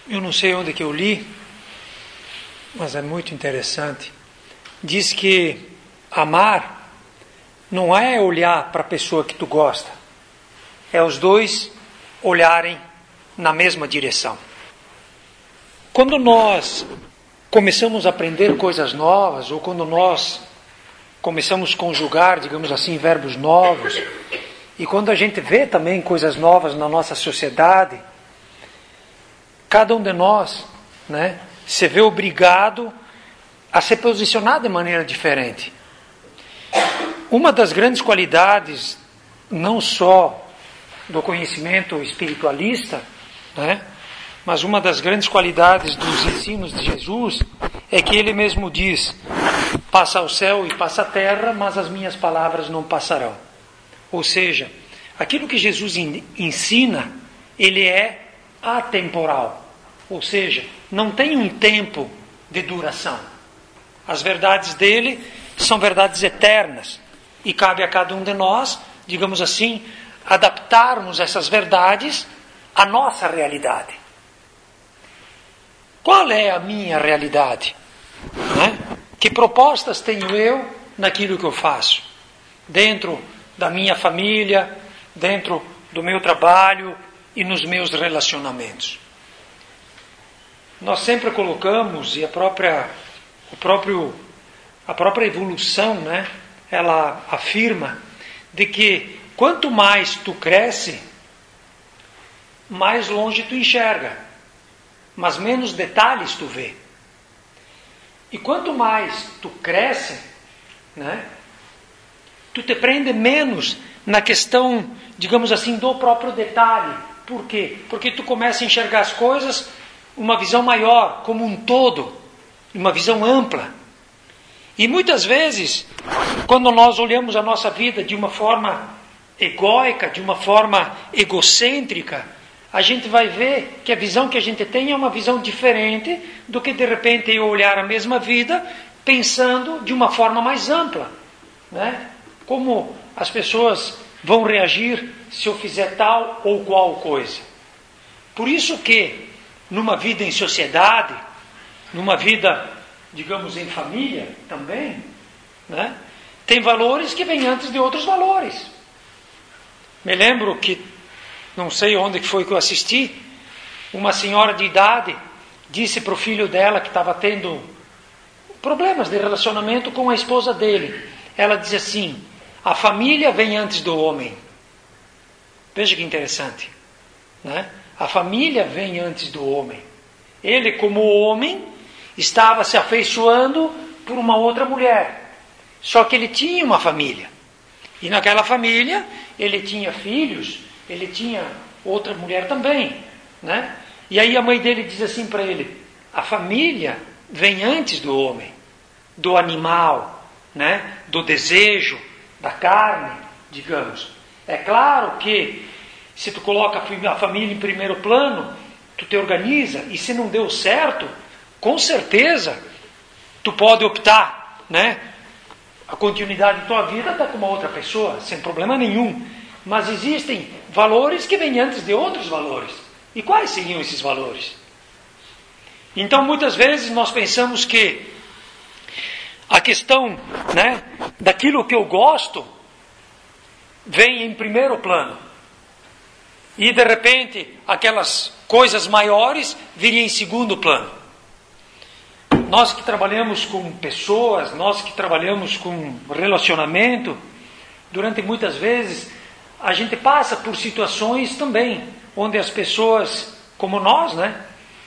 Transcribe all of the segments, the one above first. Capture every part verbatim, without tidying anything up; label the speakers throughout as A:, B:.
A: eu não sei onde que eu li, mas é muito interessante. Diz que amar não é olhar para a pessoa que tu gosta, é os dois olharem na mesma direção. Quando nós começamos a aprender coisas novas, ou quando nós começamos a conjugar, digamos assim, verbos novos, e quando a gente vê também coisas novas na nossa sociedade, cada um de nós, né, se vê obrigado a se posicionar de maneira diferente. Uma das grandes qualidades, não só do conhecimento espiritualista, né, mas uma das grandes qualidades dos ensinos de Jesus é que ele mesmo diz: passa o céu e passa a terra, mas as minhas palavras não passarão. Ou seja, aquilo que Jesus ensina, ele é atemporal. Ou seja, não tem um tempo de duração. As verdades dele são verdades eternas. E cabe a cada um de nós, digamos assim, adaptarmos essas verdades à nossa realidade. Qual é a minha realidade? Né? Que propostas tenho eu naquilo que eu faço? Dentro da minha família, dentro do meu trabalho e nos meus relacionamentos. Nós sempre colocamos, e a própria, o próprio, a própria evolução, né, ela afirma de que quanto mais tu cresce, mais longe tu enxerga, mas menos detalhes tu vê. E quanto mais tu cresce, né, tu te prende menos na questão, digamos assim, do próprio detalhe. Por quê? Porque tu começa a enxergar as coisas uma visão maior, como um todo, uma visão ampla. E muitas vezes, quando nós olhamos a nossa vida de uma forma egóica, de uma forma egocêntrica, a gente vai ver que a visão que a gente tem é uma visão diferente do que de repente eu olhar a mesma vida pensando de uma forma mais ampla, né? Como as pessoas vão reagir se eu fizer tal ou qual coisa. Por isso que numa vida em sociedade, numa vida, digamos, em família também, né, tem valores que vêm antes de outros valores. Me lembro que, não sei onde que foi que eu assisti, uma senhora de idade disse para o filho dela que estava tendo problemas de relacionamento com a esposa dele. Ela diz assim: a família vem antes do homem. Veja que interessante, né? A família vem antes do homem. Ele, como homem, estava se afeiçoando por uma outra mulher. Só que ele tinha uma família. E naquela família, ele tinha filhos, ele tinha outra mulher também, né? E aí a mãe dele diz assim para ele: a família vem antes do homem, do animal, né? Do desejo, da carne, digamos. É claro que se tu coloca a família em primeiro plano, tu te organiza, e se não deu certo, com certeza tu pode optar, né? A continuidade da tua vida está com uma outra pessoa, sem problema nenhum. Mas existem valores que vêm antes de outros valores. E quais seriam esses valores? Então, muitas vezes nós pensamos que a questão, né, daquilo que eu gosto vem em primeiro plano. E, de repente, aquelas coisas maiores viriam em segundo plano. Nós que trabalhamos com pessoas, nós que trabalhamos com relacionamento, durante muitas vezes, a gente passa por situações também, onde as pessoas, como nós, né,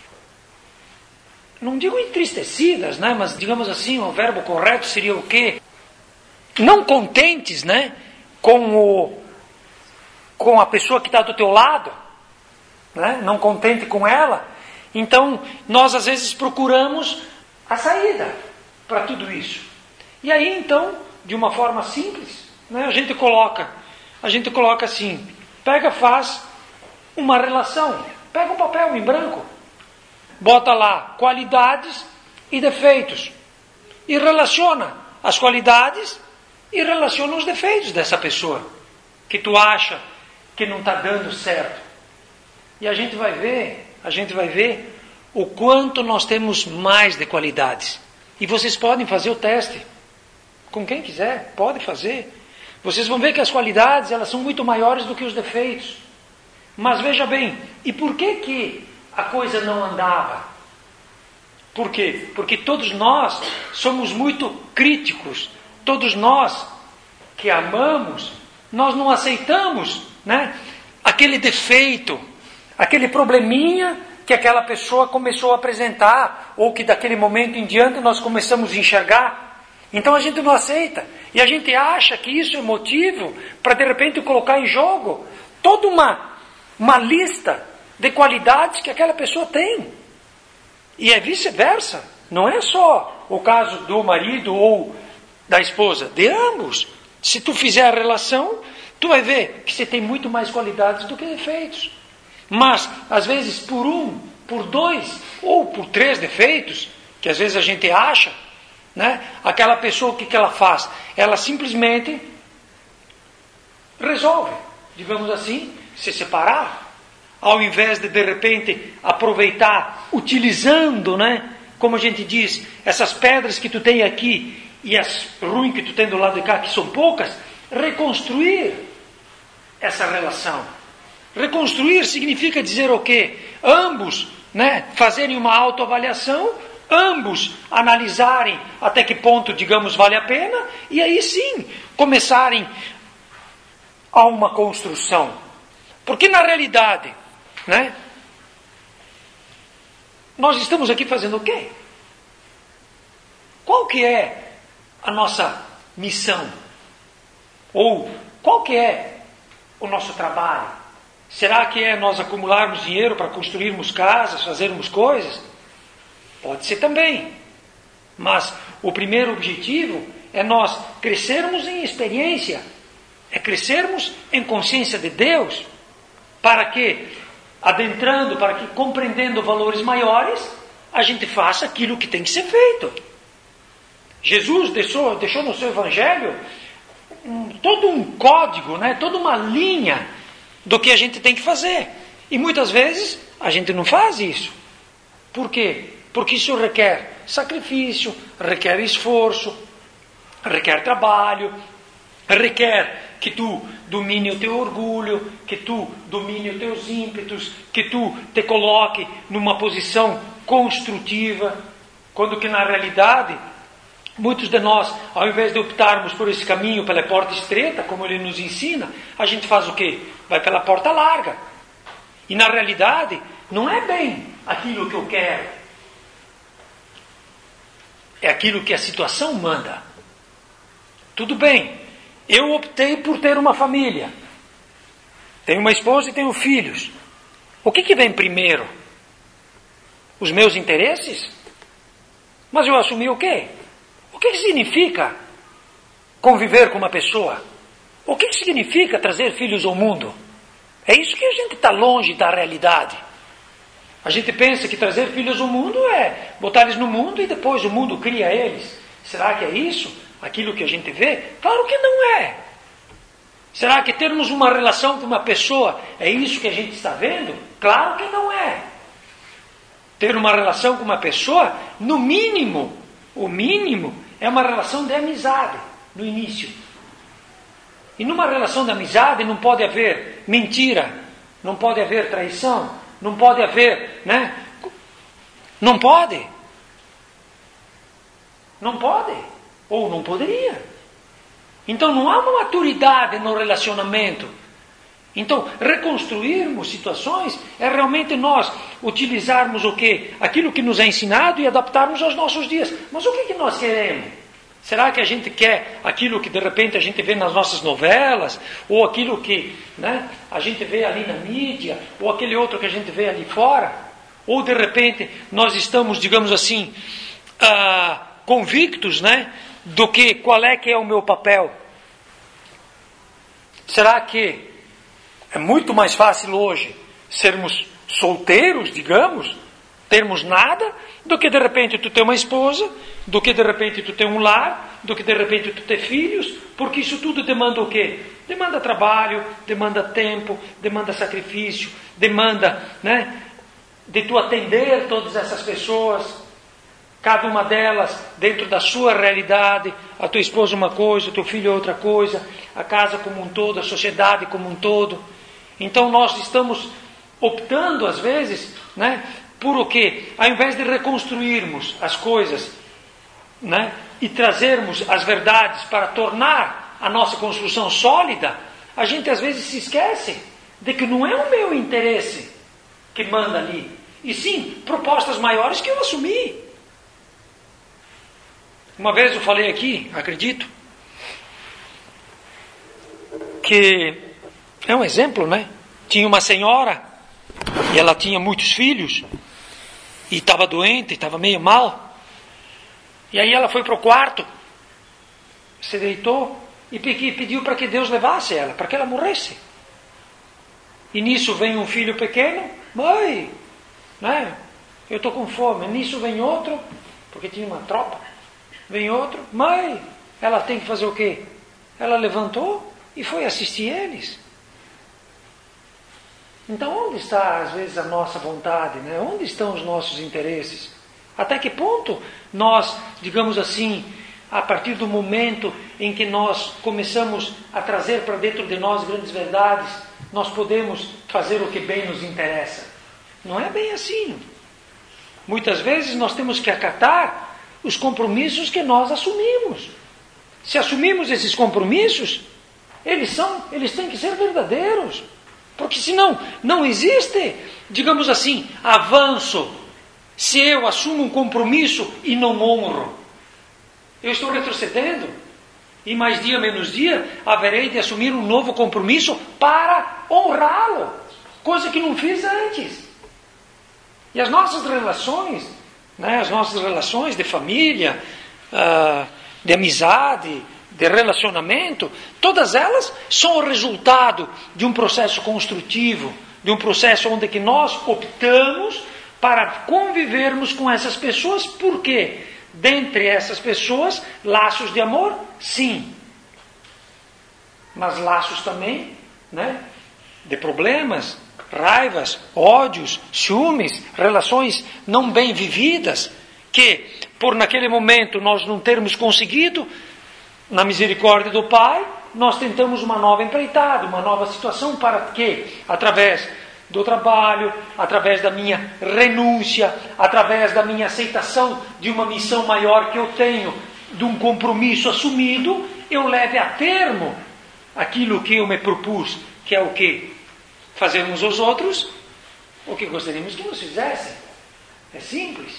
A: não digo entristecidas, né, mas digamos assim, o verbo correto seria o quê? Não contentes, né, com o com a pessoa que está do teu lado, né? Não contente com ela. Então, nós às vezes procuramos a saída para tudo isso. E aí, então, de uma forma simples, né, a gente coloca, a gente coloca assim, pega, faz uma relação, pega um papel em branco, bota lá qualidades e defeitos, e relaciona as qualidades e relaciona os defeitos dessa pessoa, que tu acha que não está dando certo. E a gente vai ver, a gente vai ver o quanto nós temos mais de qualidades. E vocês podem fazer o teste. Com quem quiser, pode fazer. Vocês vão ver que as qualidades, elas são muito maiores do que os defeitos. Mas veja bem, e por que que a coisa não andava? Por quê? Porque todos nós somos muito críticos. Todos nós que amamos, nós não aceitamos, né, aquele defeito, aquele probleminha que aquela pessoa começou a apresentar, ou que daquele momento em diante nós começamos a enxergar. Então a gente não aceita. E a gente acha que isso é motivo para de repente colocar em jogo toda uma, uma lista de qualidades que aquela pessoa tem. E é vice-versa. Não é só o caso do marido ou da esposa, de ambos. Se tu fizer a relação, tu vai ver que você tem muito mais qualidades do que defeitos. Mas, às vezes, por um, por dois ou por três defeitos, que às vezes a gente acha, né? Aquela pessoa, o que, que ela faz? Ela simplesmente resolve, digamos assim, se separar, ao invés de de repente aproveitar, utilizando, né, como a gente diz, essas pedras que tu tem aqui e as ruins que tu tem do lado de cá, que são poucas, reconstruir essa relação. Reconstruir significa dizer o quê? Ambos, né, fazerem uma autoavaliação, ambos analisarem até que ponto, digamos, vale a pena, e aí sim começarem a uma construção. Porque na realidade, né, nós estamos aqui fazendo o quê? Qual que é a nossa missão? Ou qual que é o nosso trabalho? Será que é nós acumularmos dinheiro para construirmos casas, fazermos coisas? Pode ser também. Mas o primeiro objetivo é nós crescermos em experiência, é crescermos em consciência de Deus, para que, adentrando, para que, compreendendo valores maiores, a gente faça aquilo que tem que ser feito. Jesus deixou, deixou no seu evangelho um, todo um código, né, toda uma linha do que a gente tem que fazer. E muitas vezes a gente não faz isso. Por quê? Porque isso requer sacrifício, requer esforço, requer trabalho, requer que tu domine o teu orgulho, que tu domine os teus ímpetos, que tu te coloque numa posição construtiva, quando que na realidade muitos de nós, ao invés de optarmos por esse caminho pela porta estreita, como ele nos ensina, a gente faz o quê? Vai pela porta larga. E na realidade, não é bem aquilo que eu quero. É aquilo que a situação manda. Tudo bem, eu optei por ter uma família. Tenho uma esposa e tenho filhos. O que que vem primeiro? Os meus interesses? Mas eu assumi o quê? O que significa conviver com uma pessoa? O que significa trazer filhos ao mundo? É isso que a gente está longe da realidade. A gente pensa que trazer filhos ao mundo é botar eles no mundo e depois o mundo cria eles. Será que é isso? Aquilo que a gente vê? Claro que não é. Será que termos uma relação com uma pessoa é isso que a gente está vendo? Claro que não é. Ter uma relação com uma pessoa, no mínimo, o mínimo, é uma relação de amizade, no início. E numa relação de amizade não pode haver mentira, não pode haver traição, não pode haver, né? Não pode. Não pode. Ou não poderia. Então não há uma maturidade no relacionamento. Então, reconstruirmos situações é realmente nós utilizarmos o quê? Aquilo que nos é ensinado e adaptarmos aos nossos dias. Mas o que, que nós queremos? Será que a gente quer aquilo que de repente a gente vê nas nossas novelas? Ou aquilo que, né, a gente vê ali na mídia? Ou aquele outro que a gente vê ali fora? Ou de repente nós estamos, digamos assim, ah, convictos, né, do que, qual é que é o meu papel? Será que é muito mais fácil hoje sermos solteiros, digamos, termos nada, do que de repente tu ter uma esposa, do que de repente tu ter um lar, do que de repente tu ter filhos, porque isso tudo demanda o quê? Demanda trabalho, demanda tempo, demanda sacrifício, demanda, né, de tu atender todas essas pessoas, cada uma delas dentro da sua realidade, a tua esposa uma coisa, o teu filho outra coisa, a casa como um todo, a sociedade como um todo. Então nós estamos optando às vezes, né, por o quê? Ao invés de reconstruirmos as coisas, né, e trazermos as verdades para tornar a nossa construção sólida, a gente às vezes se esquece de que não é o meu interesse que manda ali, e sim propostas maiores que eu assumi. Uma vez eu falei aqui, acredito, que é um exemplo, né? Tinha uma senhora, e ela tinha muitos filhos, e estava doente, estava meio mal, e aí ela foi para o quarto, se deitou, e pediu para que Deus levasse ela, para que ela morresse. E nisso vem um filho pequeno, mãe, né? Eu estou com fome. Nisso vem outro, porque tinha uma tropa, vem outro, mãe, ela tem que fazer o quê? Ela levantou e foi assistir eles. Então onde está às vezes a nossa vontade, né? Onde estão os nossos interesses? Até que ponto nós, digamos assim, a partir do momento em que nós começamos a trazer para dentro de nós grandes verdades, nós podemos fazer o que bem nos interessa? Não é bem assim. Muitas vezes nós temos que acatar os compromissos que nós assumimos. Se assumimos esses compromissos, eles são, eles têm que ser verdadeiros. Porque senão não existe, digamos assim, avanço. Se eu assumo um compromisso e não honro, eu estou retrocedendo. E mais dia menos dia haverei de assumir um novo compromisso para honrá-lo, coisa que não fiz antes. E as nossas relações, né, as nossas relações de família, uh, de amizade, de relacionamento, todas elas são o resultado de um processo construtivo, de um processo onde que nós optamos para convivermos com essas pessoas. Por quê? Dentre essas pessoas, laços de amor, sim. Mas laços também, né, de problemas, raivas, ódios, ciúmes, relações não bem vividas, que por naquele momento nós não termos conseguido, na misericórdia do Pai, nós tentamos uma nova empreitada, uma nova situação para que, através do trabalho, através da minha renúncia, através da minha aceitação de uma missão maior que eu tenho, de um compromisso assumido, eu leve a termo aquilo que eu me propus, que é o quê? Fazermos aos outros o que gostaríamos que nos fizessem. É simples.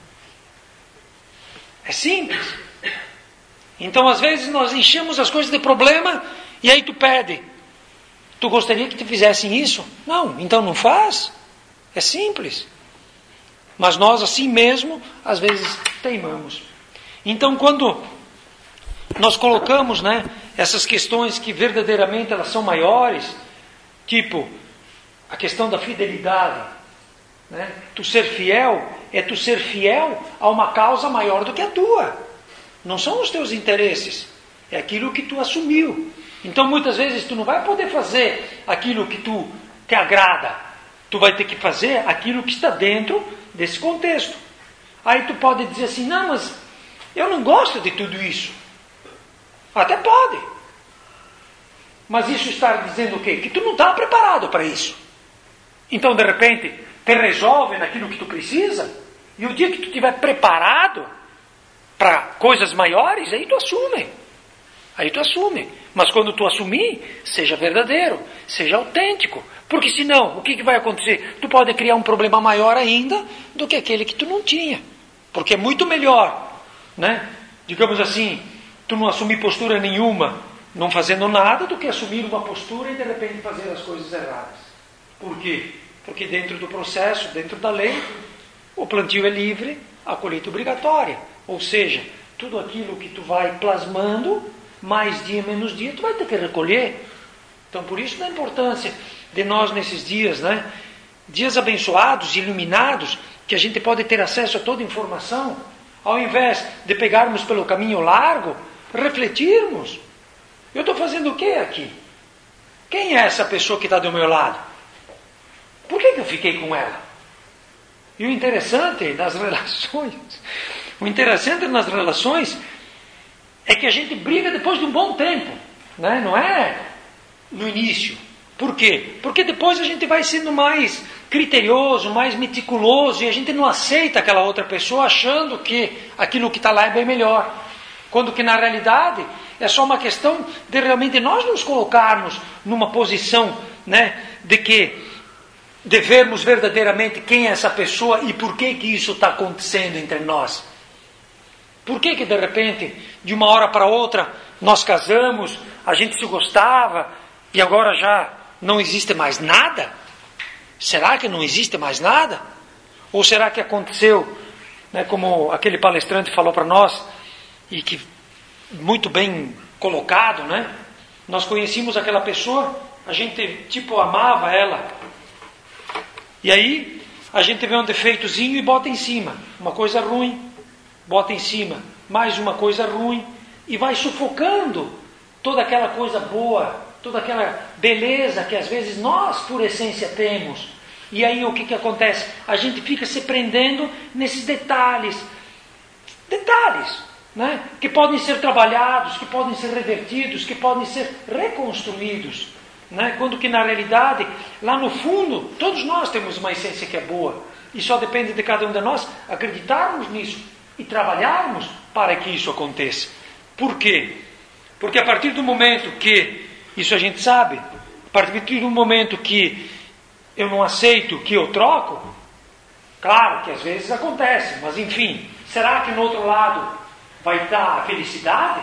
A: É simples. Então, às vezes, nós enchemos as coisas de problema e aí tu pede. Tu gostaria que te fizessem isso? Não, então não faz. É simples. Mas nós, assim mesmo, às vezes, teimamos. Então, quando nós colocamos, né, essas questões que verdadeiramente elas são maiores, tipo a questão da fidelidade, né? Tu ser fiel é tu ser fiel a uma causa maior do que a tua. Não são os teus interesses, é aquilo que tu assumiu. Então muitas vezes tu não vai poder fazer aquilo que tu te agrada, tu vai ter que fazer aquilo que está dentro desse contexto. Aí tu pode dizer assim, não, mas eu não gosto de tudo isso. Até pode. Mas isso está dizendo o quê? Que tu não está preparado para isso. Então de repente te resolve naquilo que tu precisa, e o dia que tu estiver preparado para coisas maiores, aí tu assume. Aí tu assume. Mas quando tu assumir, seja verdadeiro, seja autêntico. Porque senão, o que, que vai acontecer? Tu pode criar um problema maior ainda do que aquele que tu não tinha. Porque é muito melhor, né? Digamos assim, tu não assumir postura nenhuma, não fazendo nada, do que assumir uma postura e de repente fazer as coisas erradas. Por quê? Porque dentro do processo, dentro da lei, o plantio é livre, a colheita obrigatória. Ou seja, tudo aquilo que tu vai plasmando, mais dia menos dia, tu vai ter que recolher. Então, por isso da importância de nós nesses dias, né? Dias abençoados, iluminados, que a gente pode ter acesso a toda a informação, ao invés de pegarmos pelo caminho largo, refletirmos. Eu estou fazendo o que aqui? Quem é essa pessoa que está do meu lado? Por que, que eu fiquei com ela? E o interessante das relações, o interessante nas relações é que a gente briga depois de um bom tempo, né? Não é no início. Por quê? Porque depois a gente vai sendo mais criterioso, mais meticuloso, e a gente não aceita aquela outra pessoa achando que aquilo que está lá é bem melhor. Quando que na realidade é só uma questão de realmente nós nos colocarmos numa posição, né, de que de vermos verdadeiramente quem é essa pessoa e por que que isso está acontecendo entre nós. Por que que de repente, de uma hora para outra, nós casamos, a gente se gostava e agora já não existe mais nada? Será que não existe mais nada? Ou será que aconteceu, né, como aquele palestrante falou para nós, e que muito bem colocado, né? Nós conhecíamos aquela pessoa, a gente tipo amava ela, e aí a gente vê um defeitozinho e bota em cima, uma coisa ruim, bota em cima, mais uma coisa ruim, e vai sufocando toda aquela coisa boa, toda aquela beleza que às vezes nós por essência temos. E aí o que, que acontece? A gente fica se prendendo nesses detalhes, detalhes, né? Que podem ser trabalhados, que podem ser revertidos, que podem ser reconstruídos, né? Quando que na realidade, lá no fundo, todos nós temos uma essência que é boa, e só depende de cada um de nós acreditarmos nisso e trabalharmos para que isso aconteça. Por quê? Porque a partir do momento que, isso a gente sabe, a partir do momento que eu não aceito, que eu troco, claro que às vezes acontece, mas enfim, será que no outro lado vai estar a felicidade?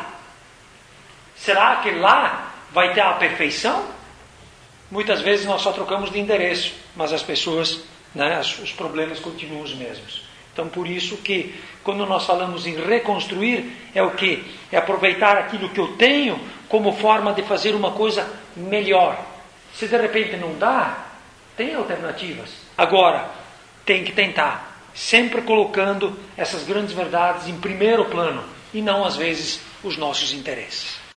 A: Será que lá vai ter a perfeição? Muitas vezes nós só trocamos de endereço, mas as pessoas, né, os problemas continuam os mesmos. Então por isso que quando nós falamos em reconstruir, é o quê? É aproveitar aquilo que eu tenho como forma de fazer uma coisa melhor. Se de repente não dá, tem alternativas. Agora, tem que tentar, sempre colocando essas grandes verdades em primeiro plano, e não às vezes os nossos interesses.